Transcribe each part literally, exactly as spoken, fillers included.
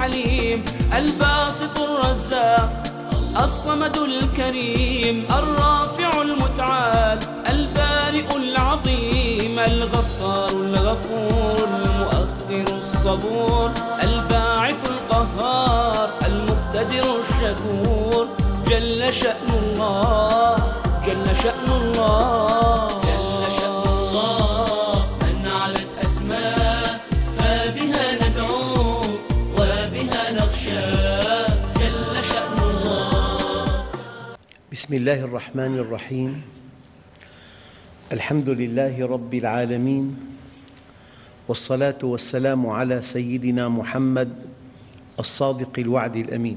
الحليم، الباسط الرزاق الصمد الكريم، الرافع المتعال البارئ العظيم، الغفار الغفور المؤخر الصبور، الباعث القهار المقتدر الشكور. جل شأن الله، جل شأن الله، جل شأن الله من علت أسماء، فبها ندعو وبها نخشى. جل شأن الله. بسم الله الرحمن الرحيم. الحمد لله رب العالمين، والصلاة والسلام على سيدنا محمد الصادق الوعد الأمين.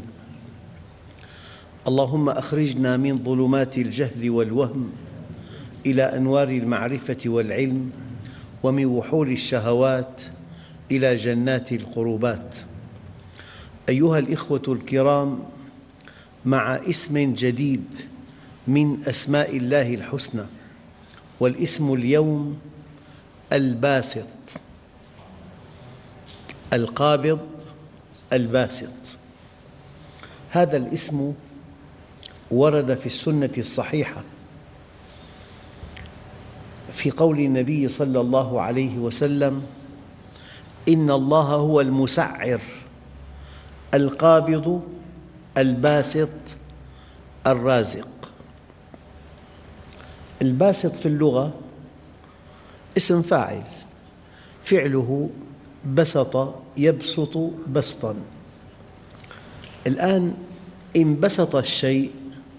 اللهم أخرجنا من ظلمات الجهل والوهم إلى أنوار المعرفة والعلم، ومن وحول الشهوات إلى جنات القربات. أيها الإخوة الكرام، مع اسم جديد من أسماء الله الحسنى، والاسم اليوم الباسط، القابض الباسط. هذا الاسم ورد في السنة الصحيحة في قول النبي صلى الله عليه وسلم: إن الله هو المسعر القابض الباسط الرازق. الباسط في اللغة اسم فاعل، فعله بسط يبسط بسطاً. الآن إن بسط الشيء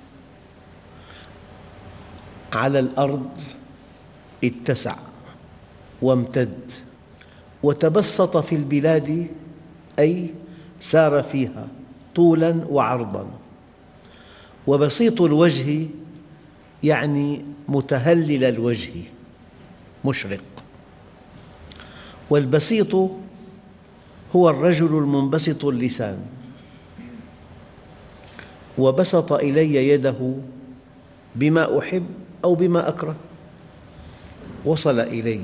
على الأرض اتسع وامتد، وتبسط في البلاد أي سار فيها طولاً وعرضاً. وبسيط الوجه يعني متهلل الوجه مشرق. والبسيط هو الرجل المنبسط اللسان. وبسط إلي يده بما أحب أو بما أكره، وصل إلي.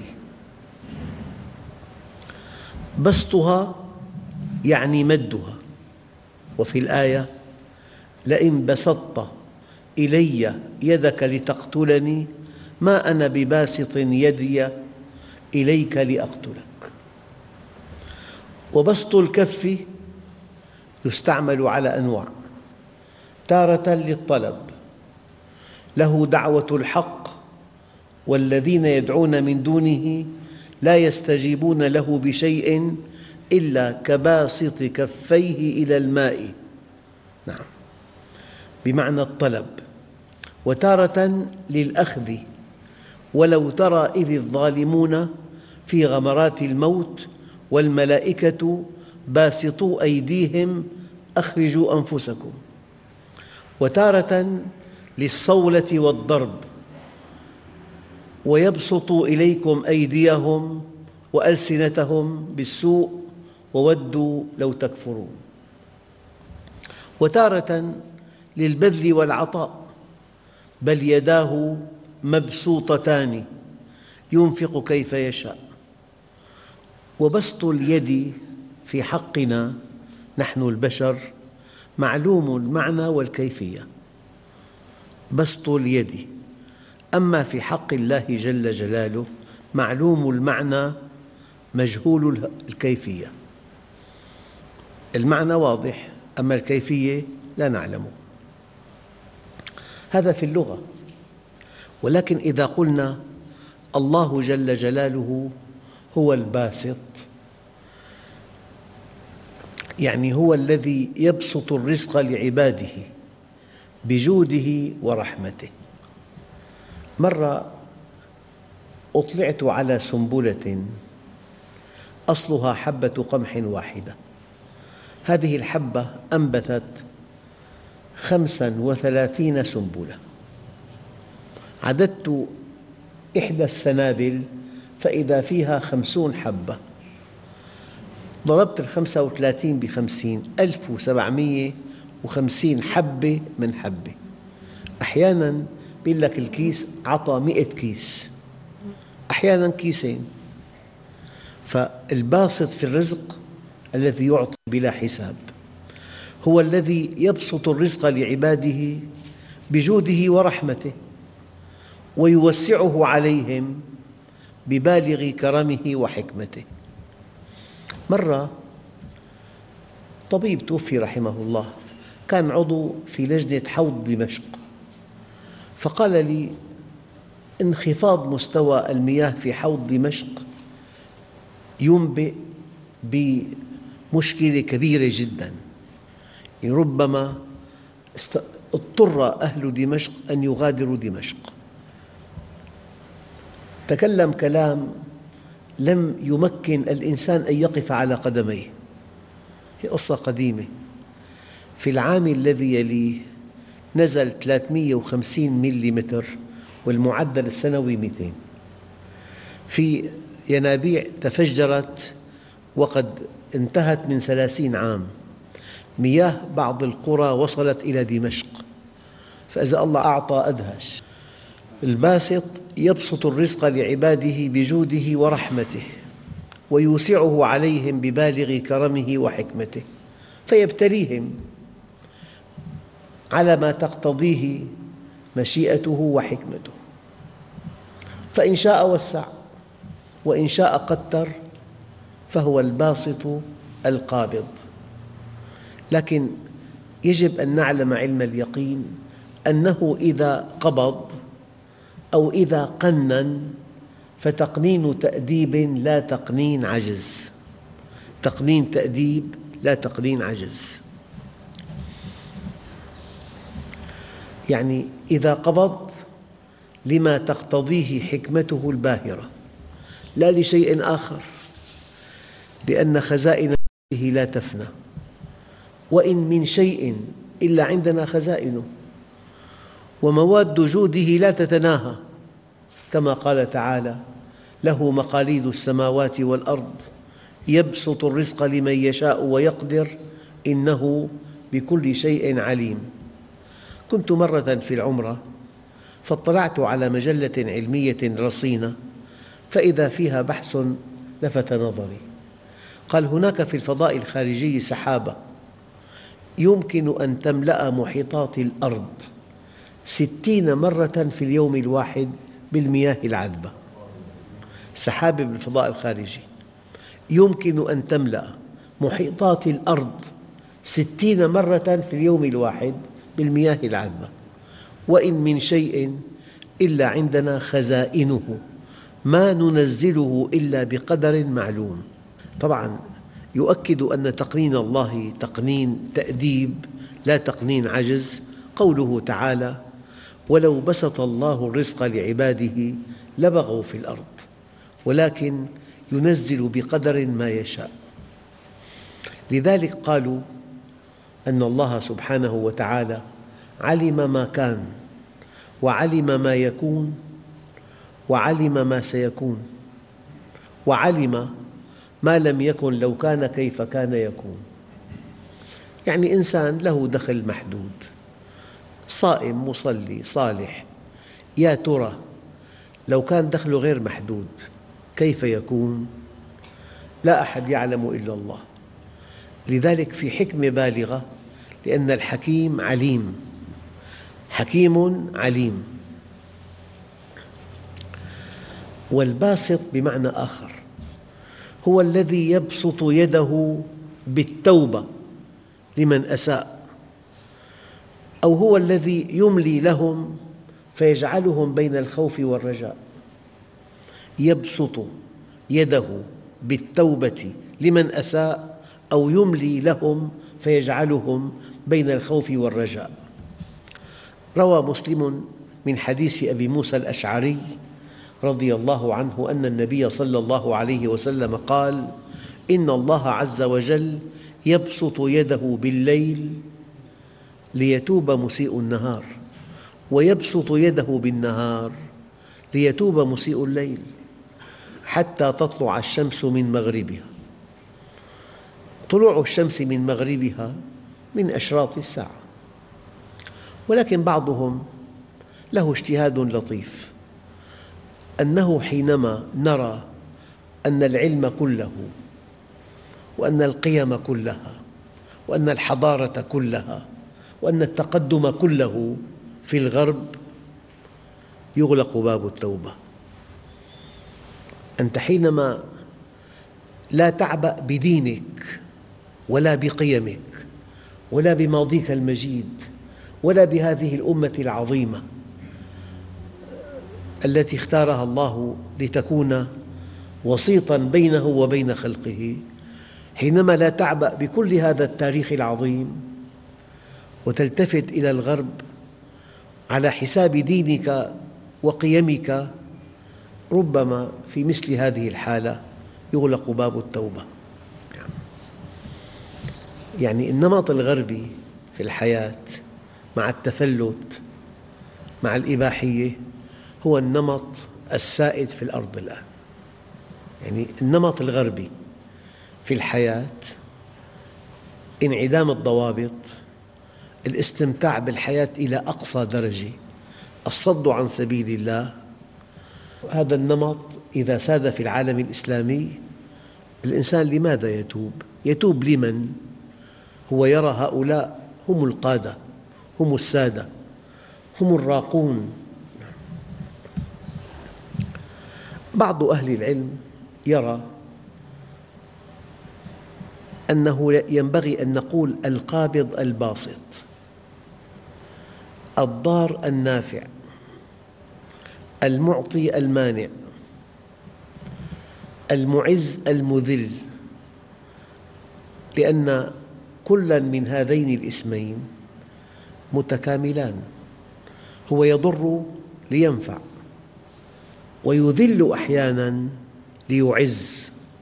بسطها يعني مدها. وفي الآية: لئن بسطت إلي يدك لتقتلني ما أنا بباسط يدي إليك لأقتلك. وبسط الكف يستعمل على أنواع: تارة للطلب، له دعوة الحق والذين يدعون من دونه لا يستجيبون له بشيء إلا كباسط كفيه إلى الماء، نعم، بمعنى الطلب. وتارة للأخذ، ولو ترى إذ الظالمون في غمرات الموت والملائكة باسطو أيديهم أخرجوا أنفسكم. وتارة للصولة والضرب، ويبسطوا إليكم أيديهم وألسنتهم بالسوء وودوا لو تكفرون. وتارة للبذل والعطاء، بل يداه مبسوطتان ينفق كيف يشاء. وبسط اليد في حقنا نحن البشر معلوم المعنى والكيفية، بسط اليد. أما في حق الله جل جلاله معلوم المعنى مجهول الكيفية. المعنى واضح، أما الكيفية لا نعلمه. هذا في اللغة. ولكن إذا قلنا الله جل جلاله هو الباسط، يعني هو الذي يبسط الرزق لعباده بجوده ورحمته. مرة أطلعت على سنبلة أصلها حبة قمح واحدة. هذه الحبة أنبتت خمسا وثلاثين سنبلة. عددت إحدى السنابل فإذا فيها خمسون حبة. ضربت الخمسة وثلاثين بخمسين، ألف وسبعمئة وخمسين حبة من حبة. أحياناً يقول لك الكيس عطى مئة كيس، أحياناً كيسين. فالباسط في الرزق الذي يعطي بلا حساب، هو الذي يبسط الرزق لعباده بجوده ورحمته ويوسعه عليهم ببالغ كرمه وحكمته. مرة طبيب توفي رحمه الله، كان عضو في لجنة حوض دمشق، فقال لي: انخفاض مستوى المياه في حوض دمشق ينبئ بمشكلة كبيرة جداً، ربما اضطر أهل دمشق أن يغادروا دمشق. تكلم كلام لم يمكن الإنسان أن يقف على قدميه. هي قصة قديمة. في العام الذي يليه نزل ثلاثمئة وخمسين ملم والمعدل السنوي مئتين. في ينابيع تفجرت وقد انتهت من ثلاثين عام، مياه بعض القرى وصلت إلى دمشق. فإذا الله أعطى أدهش. الباسط يبسط الرزق لعباده بجوده ورحمته ويوسعه عليهم ببالغ كرمه وحكمته، فيبتليهم على ما تقتضيه مشيئته وحكمته، فإن شاء وسع وإن شاء قدر، فهو الباسط القابض. لكن يجب أن نعلم علم اليقين أنه إذا قبض أو إذا قنن فتقنين تأديب لا تقنين عجز، تقنين تأديب لا تقنين عجز. يعني إذا قبض لما تقتضيه حكمته الباهرة لا لشيء آخر، لأن خزائن رحمته لا تفنى، وإن من شيء إلا عندنا خزائنه، ومواد جوده لا تتناهى، كما قال تعالى: له مقاليد السماوات والأرض يبسط الرزق لمن يشاء ويقدر إنه بكل شيء عليم. كنت مرة في العمرة فاطلعت على مجلة علمية رصينة، فإذا فيها بحث لفت نظري. قال: هناك في الفضاء الخارجي سحابة يمكن أن تملأ محيطات الأرض ستين مرة في اليوم الواحد بالمياه العذبة. سحابة بالفضاء الخارجي يمكن أن تملأ محيطات الأرض ستين مرة في اليوم الواحد بالمياه العذبة، وإن من شيء إلا عندنا خزائنه ما ننزله إلا بقدر معلوم. طبعاً يؤكد أن تقنين الله تقنين تأديب لا تقنين عجز قوله تعالى: ولو بسط الله الرزق لعباده لبغوا في الأرض ولكن ينزل بقدر ما يشاء. لذلك قالوا أن الله سبحانه وتعالى علم ما كان وعلم ما يكون وعلم ما سيكون، وعلم ما لم يكن لو كان كيف كان يكون. يعني إنسان له دخل محدود، صائم مصلي صالح، يا ترى لو كان دخله غير محدود كيف يكون؟ لا أحد يعلم إلا الله. لذلك في حكمة بالغة، لأن الحكيم عليم، حكيم عليم. والباسط بمعنى آخر هو الذي يبسط يده بالتوبة لمن أساء، أو هو الذي يملي لهم فيجعلهم بين الخوف والرجاء. يبسط يده بالتوبة لمن أساء أو يملي لهم فيجعلهم بين الخوف والرجاء. روى مسلم من حديث أبي موسى الأشعري رضي الله عنه أن النبي صلى الله عليه وسلم قال: إن الله عز وجل يبسط يده بالليل ليتوب مسيء النهار، ويبسط يده بالنهار ليتوب مسيء الليل، حتى تطلع الشمس من مغربها. طلوع الشمس من مغربها من أشراط الساعة. ولكن بعضهم له اجتهاد لطيف، أنه حينما نرى أن العلم كله وأن القيم كلها وأن الحضارة كلها وأن التقدم كله في الغرب، يغلق باب التوبة. أنت حينما لا تعبأ بدينك ولا بقيمك ولا بماضيك المجيد ولا بهذه الأمة العظيمة التي اختارها الله لتكون وسيطاً بينه وبين خلقه، حينما لا تعبأ بكل هذا التاريخ العظيم وتلتفت إلى الغرب على حساب دينك وقيمك، ربما في مثل هذه الحالة يغلق باب التوبة. يعني النمط الغربي في الحياة مع التفلت مع الإباحية هو النمط السائد في الأرض الآن. يعني النمط الغربي في الحياة انعدام الضوابط، الاستمتاع بالحياة إلى أقصى درجة، الصد عن سبيل الله. هذا النمط إذا ساد في العالم الإسلامي، الإنسان لماذا يتوب؟ يتوب لمن؟ هو يرى هؤلاء هم القادة، هم السادة، هم الراقون. بعض أهل العلم يرى أنه ينبغي أن نقول القابض الباسط، الضار النافع، المعطي المانع، المعز المذل، لأن كلا من هذين الاسمين متكاملان. هو يضر لينفع، ويذل أحياناً ليعز،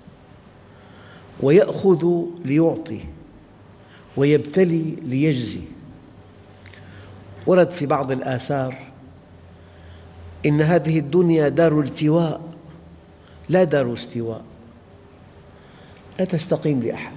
ويأخذ ليعطي، ويبتلي ليجزي. ورد في بعض الآثار إن هذه الدنيا دار التواء لا دار استواء، لا تستقيم لأحد.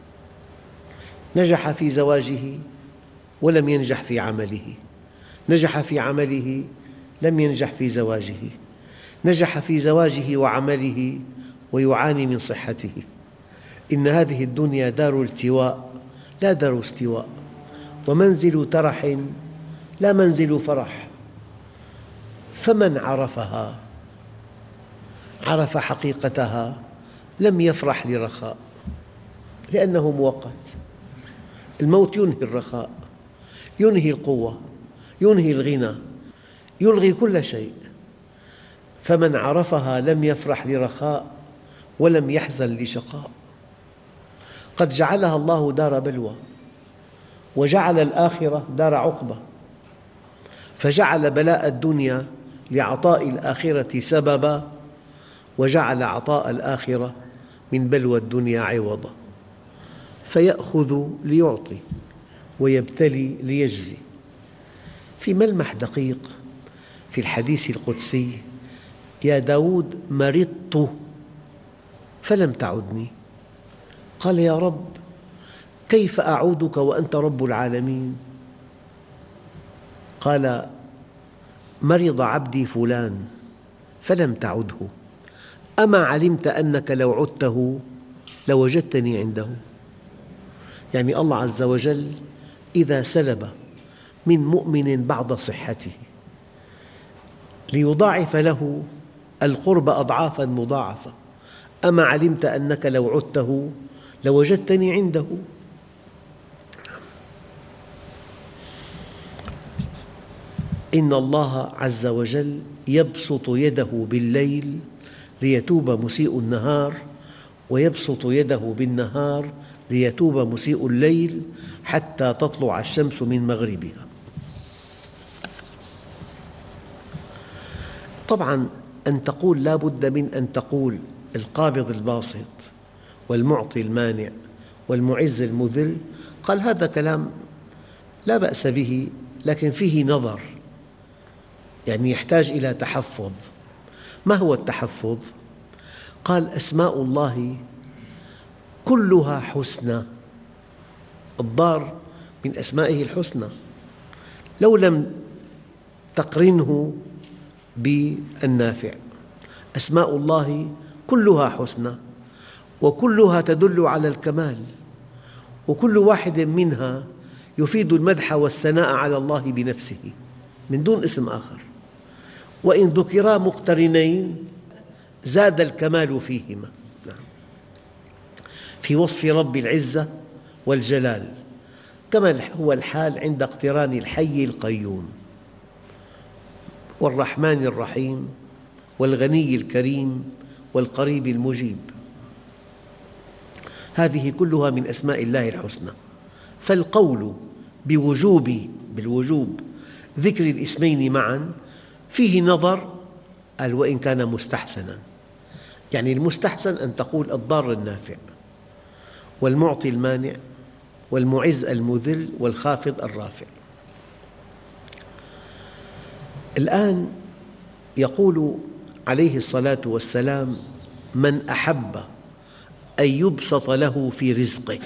نجح في زواجه ولم ينجح في عمله، نجح في عمله لم ينجح في زواجه، نجح في زواجه وعمله ويعاني من صحته. إن هذه الدنيا دار التواء لا دار استواء، ومنزل ترح لا منزل فرح. فمن عرفها عرف حقيقتها لم يفرح لرخاء، لأنه مؤقت. الموت ينهي الرخاء، ينهي القوة، ينهي الغنى، يلغي كل شيء. فمن عرفها لم يفرح لرخاء ولم يحزن لشقاء. قد جعلها الله دار بلوى، وجعل الآخرة دار عقبة، فجعل بلاء الدنيا لعطاء الآخرة سبباً، وجعل عطاء الآخرة من بلوى الدنيا عوضاً. فيأخذ ليعطي ويبتلي ليجزي. في ملمح دقيق في الحديث القدسي: يا داود مرضت فلم تعدني. قال: يا رب، كيف أعودك وأنت رب العالمين؟ قال: مرض عبدي فلان فلم تعده، أما علمت أنك لو عدته لوجدتني عنده. يعني الله عز وجل إذا سلب من مؤمن بعض صحته ليضاعف له القرب أضعافاً مضاعفة، أما علمت أنك لو عدته لوجدتني عنده. إن الله عز وجل يبسط يده بالليل ليتوب مسيء النهار، ويبسط يده بالنهار ليتوب مسيء الليل حتى تطلع الشمس من مغربها. طبعاً أن تقول لا بد من أن تقول القابض الباسط والمعطي المانع والمعز المذل، قال هذا كلام لا بأس به، لكن فيه نظر، يعني يحتاج إلى تحفظ. ما هو التحفظ؟ قال: أسماء الله كلها حسنى. الضار من أسمائه الحسنى، لو لم تقرنه بالنافع. أسماء الله كلها حسنى، وكلها تدل على الكمال، وكل واحد منها يفيد المدح والثناء على الله بنفسه من دون اسم آخر، وإن ذكرا مقترنين زاد الكمال فيهما. نعم. في وصف رب العزة والجلال، كما هو الحال عند اقتران الحي القيوم والرحمن الرحيم والغني الكريم والقريب المجيب. هذه كلها من أسماء الله الحسنى، فالقول بوجوب بالوجوب ذكر الاسمين معا فيه نظر، قال وإن كان مستحسنا، يعني المستحسن أن تقول الضار النافع والمعطي المانع والمعز المذل والخافض الرافع. الآن يقول عليه الصلاة والسلام: من أحب أن يبسط له في رزقه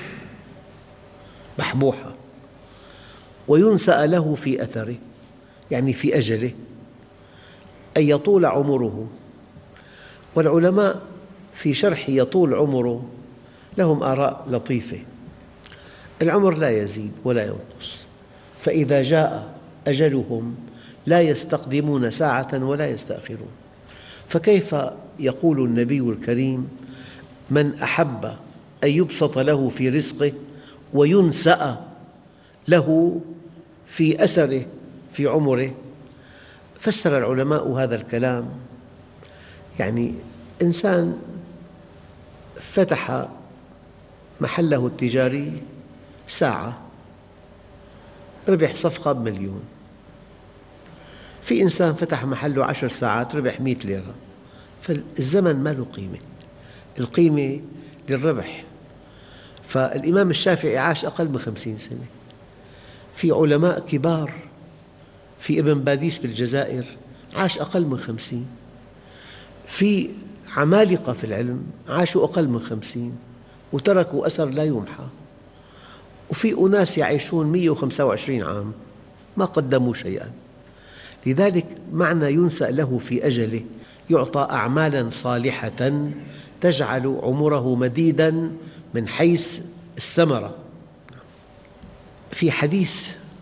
بحبوحة وينسأ له في أثره، يعني في أجله، أن يطول عمره. والعلماء في شرح يطول عمره لهم آراء لطيفة. العمر لا يزيد ولا ينقص، فإذا جاء أجلهم لا يستقدمون ساعة ولا يستأخرون، فكيف يقول النبي الكريم: من أحب أن يبسط له في رزقه وينسأ له في أثره في عمره؟ فسر العلماء هذا الكلام، يعني إنسان فتح محله التجاري ساعة ربح صفقة بمليون، في إنسان فتح محله عشر ساعات ربح مئة ليرة، فالزمن ما له قيمة، القيمة للربح. فالإمام الشافعي عاش أقل من خمسين سنة، في علماء كبار، في ابن باديس بالجزائر عاش أقل من خمسين، في عمالقة في العلم عاشوا أقل من خمسين وتركوا أثر لا يمحى، وفي أناس يعيشون مئة وخمسة وعشرين عام ما قدموا شيئا. لذلك معنى ينسأ له في أجله يعطى أعمالا صالحة تجعل عمره مديدا من حيث الثمرة. في حديث: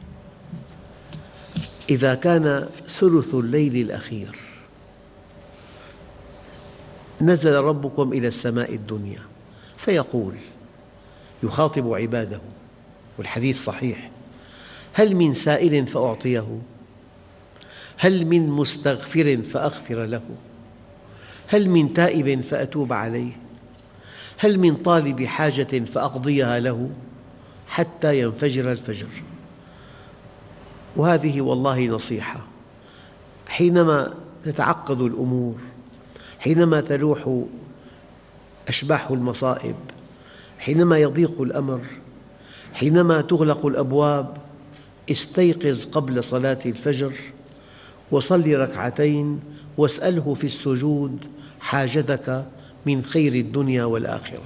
إذا كان ثلث الليل الأخير نزل ربكم إلى السماء الدنيا فيقول، يخاطب عباده، والحديث صحيح: هل من سائل فأعطيه؟ هل من مستغفر فأغفر له؟ هل من تائب فأتوب عليه؟ هل من طالب حاجة فأقضيها له؟ حتى ينفجر الفجر. وهذه والله نصيحة، حينما تتعقد الأمور، حينما تلوح أشباح المصائب، حينما يضيق الأمر، حينما تغلق الأبواب، استيقظ قبل صلاة الفجر وصل ركعتين واسأله في السجود حاجتك من خير الدنيا والآخرة.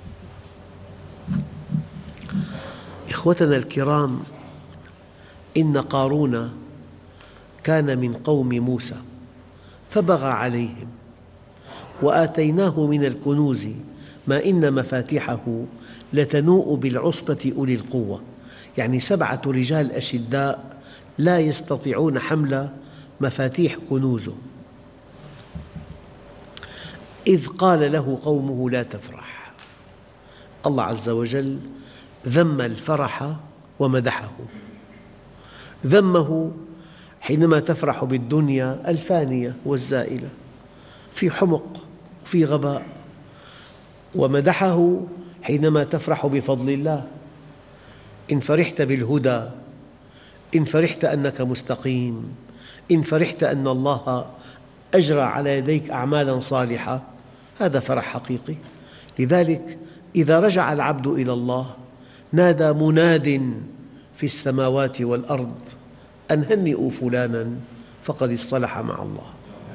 إخوتنا الكرام، إن قارون كان من قوم موسى فبغى عليهم وآتيناه من الكنوز ما إن مفاتحه لتنوء بالعصبة أولي القوة، يعني سبعة رجال أشداء لا يستطيعون حمل مفاتيح كنوزه. إذ قال له قومه لا تفرح. الله عز وجل ذم الفرح ومدحه. ذمه حينما تفرح بالدنيا الفانية والزائلة في حمق وفي غباء، ومدحه حينما تفرح بفضل الله. إن فرحت بالهدى، إن فرحت أنك مستقيم، إن فرحت أن الله أجرى على يديك أعمالا صالحة، هذا فرح حقيقي. لذلك إذا رجع العبد إلى الله نادى مناد في السماوات والأرض أن هنئوا فلانا فقد اصطلح مع الله.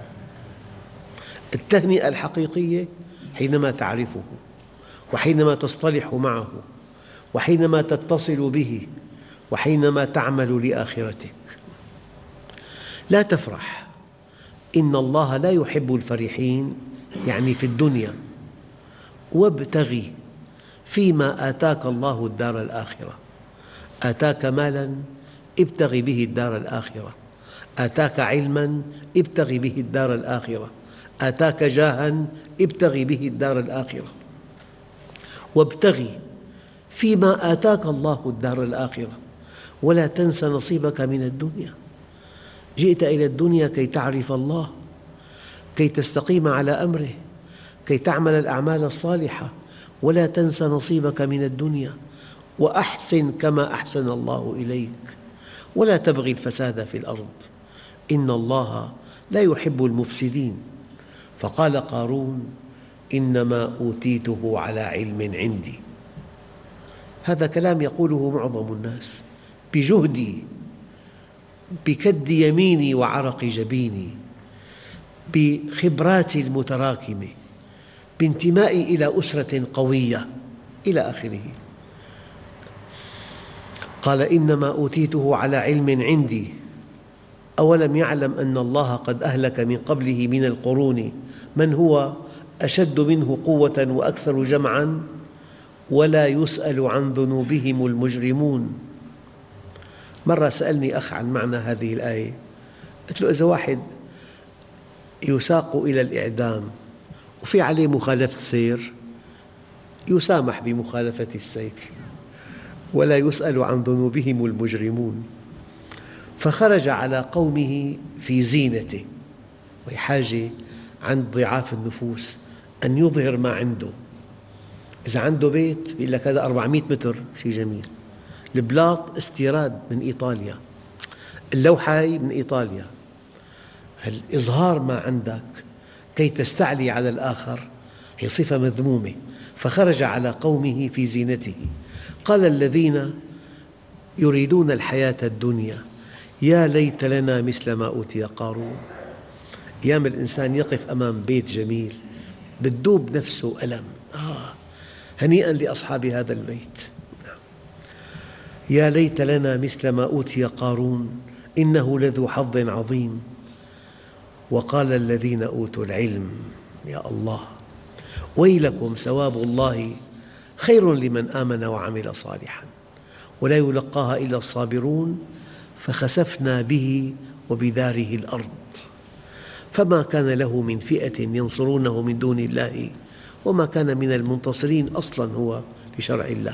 التهنئة الحقيقية حينما تعرفه، وحينما تصطلح معه، وحينما تتصل به، وحينما تعمل لآخرتك. لا تفرح، إن الله لا يحب الفرحين، يعني في الدنيا، وابتغ فيما آتاك الله الدار الآخرة. آتاك مالاً ابتغ به الدار الآخرة، آتاك علماً ابتغ به الدار الآخرة، آتاك جاهاً ابتغ به الدار الآخرة. وابتغ فيما آتاك الله الدار الآخرة ولا تنس نصيبك من الدنيا. جئت إلى الدنيا كي تعرف الله، كي تستقيم على أمره، كي تعمل الأعمال الصالحة، ولا تنس نصيبك من الدنيا. وأحسن كما أحسن الله إليك، ولا تبغي الفساد في الأرض، إن الله لا يحب المفسدين. فقال قارون: إنما أوتيته على علم عندي. هذا كلام يقوله معظم الناس: بجهدي، بكد يميني وعرق جبيني، بخبراتي المتراكمة، بانتمائي إلى أسرة قوية، إلى آخره. قال: إنما أوتيته على علم عندي، أولم يعلم أن الله قد أهلك من قبله من القرون من هو أشد منه قوة وأكثر جمعاً ولا يسأل عن ذنوبهم المجرمون. مرة سألني أخ عن معنى هذه الآية، قلت له: إذا واحد يساق إلى الإعدام وفي عليه مخالفة سير يسامح بمخالفة السير ولا يسأل عن ذنوبهم المجرمون. فخرج على قومه في زينته، وهي حاجة عند ضعاف النفوس أن يظهر ما عنده. إذا عنده بيت بيقول لك هذا أربعمئة متر، شيء جميل. البلاط استيراد من إيطاليا، اللوحة من إيطاليا. إظهار ما عندك كي تستعلي على الآخر هي صفة مذمومة. فخرج على قومه في زينته. قال الذين يريدون الحياة الدنيا: يا ليت لنا مثل ما أوتي قارون. أيام الإنسان يقف أمام بيت جميل بتذوب نفسه ألم. آه هنيئاً لأصحاب هذا البيت. يا ليت لنا مثل ما أوتي قارون إنه لذو حظ عظيم. وقال الذين أوتوا العلم: يا الله ويلكم ثواب الله خير لمن آمن وعمل صالحاً ولا يلقاها إلا الصابرون. فخسفنا به وبداره الأرض فما كان له من فئة ينصرونه من دون الله وما كان من المنتصرين، أصلاً هو لشرع الله.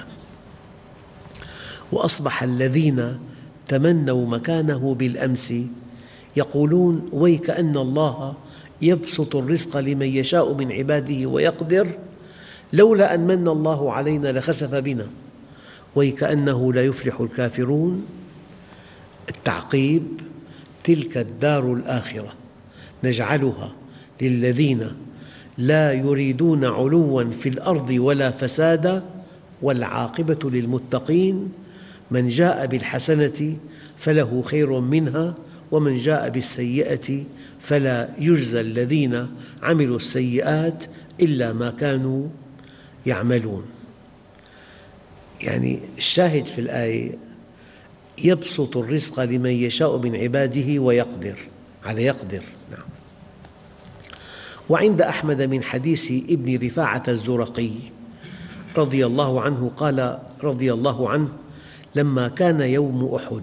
وأصبح الذين تمنوا مكانه بالأمس يقولون: ويكأن الله يبسط الرزق لمن يشاء من عباده ويقدر لولا أن من الله علينا لخسف بنا ويكأنه لا يفلح الكافرون. التعقيب: تلك الدار الآخرة نجعلها للذين لا يريدون علواً في الأرض ولا فسادا والعاقبة للمتقين. من جاء بالحسنة فله خير منها ومن جاء بالسيئة فلا يجزى الذين عملوا السيئات إلا ما كانوا يعملون. يعني الشاهد في الآية: يبسط الرزق لمن يشاء من عباده ويقدر، على يقدر. نعم. وعند أحمد من حديث ابن رفاعة الزرقي رضي الله عنه قال رضي الله عنه: لما كان يوم أحد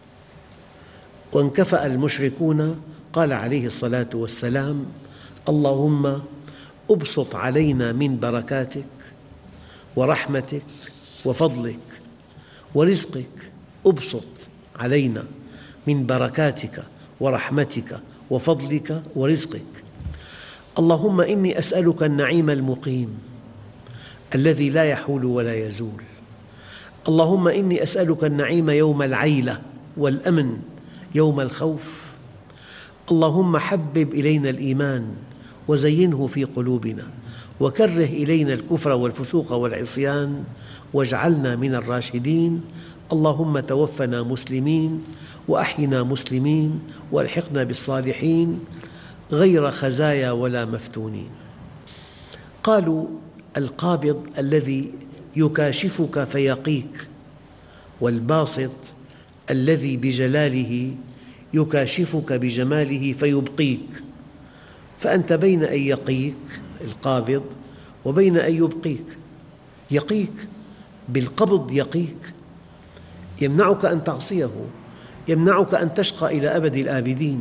وانكفأ المشركون قال عليه الصلاة والسلام: اللهم أبسط علينا من بركاتك ورحمتك وفضلك ورزقك. أبسط علينا من بركاتك ورحمتك وفضلك ورزقك. اللهم إني أسألك النعيم المقيم الذي لا يحول ولا يزول. اللهم إني أسألك النعيم يوم العيلة والأمن يوم الخوف. اللهم حبب إلينا الإيمان وزينه في قلوبنا وكره إلينا الكفر والفسوق والعصيان واجعلنا من الراشدين. اللهم توفنا مسلمين وأحينا مسلمين والحقنا بالصالحين غير خزايا ولا مفتونين. قالوا: القابض الذي يكاشفك فيقيك، والباسط الذي بجلاله يكاشفك بجماله فيبقيك. فأنت بين أن يقيك القابض وبين أن يبقيك. يقيك بالقبض، يقيك، يمنعك أن تعصيه، يمنعك أن تشقى إلى أبد الآبدين.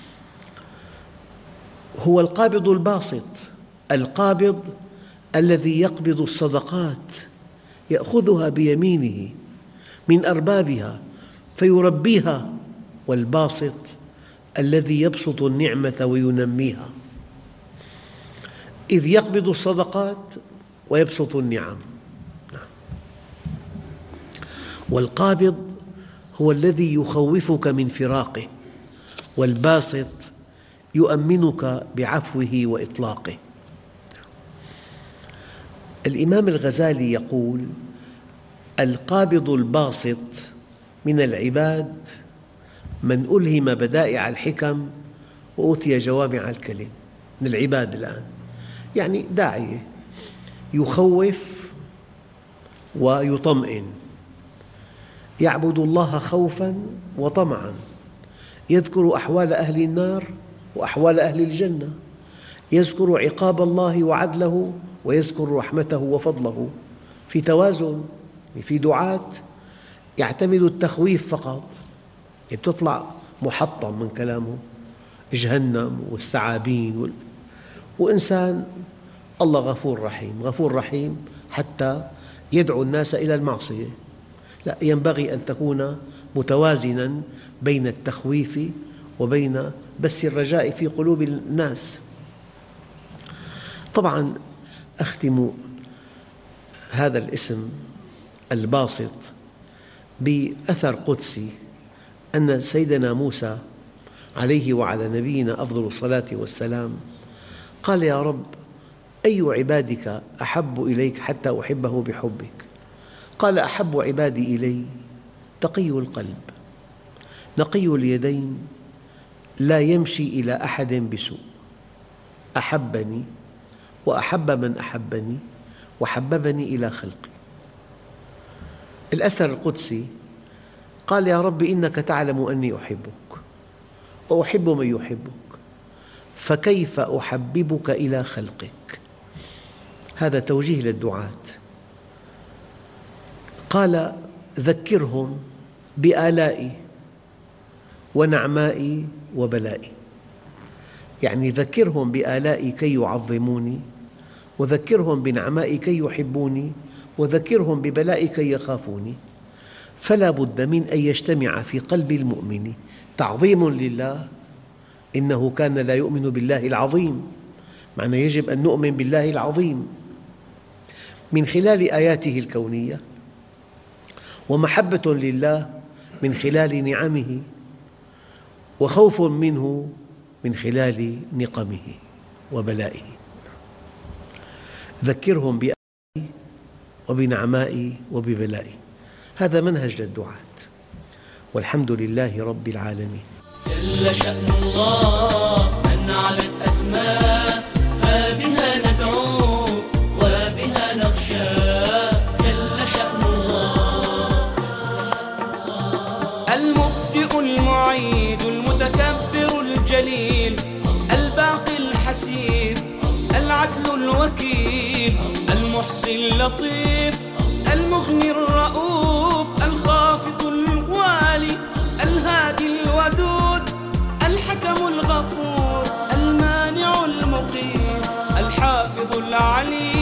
هو القابض الباسط، القابض الذي يقبض الصدقات، يأخذها بيمينه من أربابها فيربيها، والباسط الذي يبسط النعمة وينميها، إذ يقبض الصدقات ويبسط النعم. والقابض هو الذي يخوفك من فراقه، والباسط يؤمنك بعفوه وإطلاقه. الإمام الغزالي يقول: القابض الباسط من العباد من ألهم بدائع الحكم وأوتي جوامع الكلم. من العباد الآن يعني داعية يخوف ويطمئن، يعبد الله خوفاً وطمعاً، يذكر أحوال أهل النار وأحوال أهل الجنة، يذكر عقاب الله وعدله ويذكر رحمته وفضله، في توازن، في دعاة يعتمد التخويف فقط، بتطلع محطم من كلامه جهنم والثعابين وال... وإنسان الله غفور رحيم، غفور رحيم حتى يدعو الناس إلى المعصية. لا، ينبغي أن تكون متوازناً بين التخويف وبين بث الرجاء في قلوب الناس. طبعاً أختم هذا الاسم الباسط بأثر قدسي، أن سيدنا موسى عليه وعلى نبينا أفضل الصلاة والسلام قال: يا رب، أي عبادك أحب إليك حتى أحبه بحبك؟ قال: أحب عبادي إلي تقي القلب نقي اليدين لا يمشي إلى أحد بسوء، أحبني وأحب من أحبني وحببني إلى خلقي. الأثر القدسي قال: يا رب، إنك تعلم أني أحبك وأحب من يحبك، فكيف أحببك إلى خلقك؟ هذا توجيه للدعاة. قال: ذكرهم بآلائي ونعمائي وبلائي، يعني ذكرهم بآلائي كي يعظموني، وذكرهم بنعمائي كي يحبوني، وذكرهم ببلائي كي يخافوني. فلا بد من أن يجتمع في قلب المؤمن تعظيم لله، إنه كان لا يؤمن بالله العظيم، معنى يجب أن نؤمن بالله العظيم من خلال آياته الكونية، ومحبة لله من خلال نعمه، وخوف منه من خلال نقمه وبلائه. ذكرهم بآلائي وبنعمائي وببلائي. هذا منهج للدعاة، والحمد لله رب العالمين. جل شأن الله من علت أسماء، فبها ندعو وبها نخشى. جل شأن الله المبدئ المعيد المتكبر الجليل الباقي الحسيب العدل الوكيل المحصي اللطيف المغني الرؤوف الخافض الوالي الهادي الودود الحكم الغفور المانع المقيت الحافظ العليم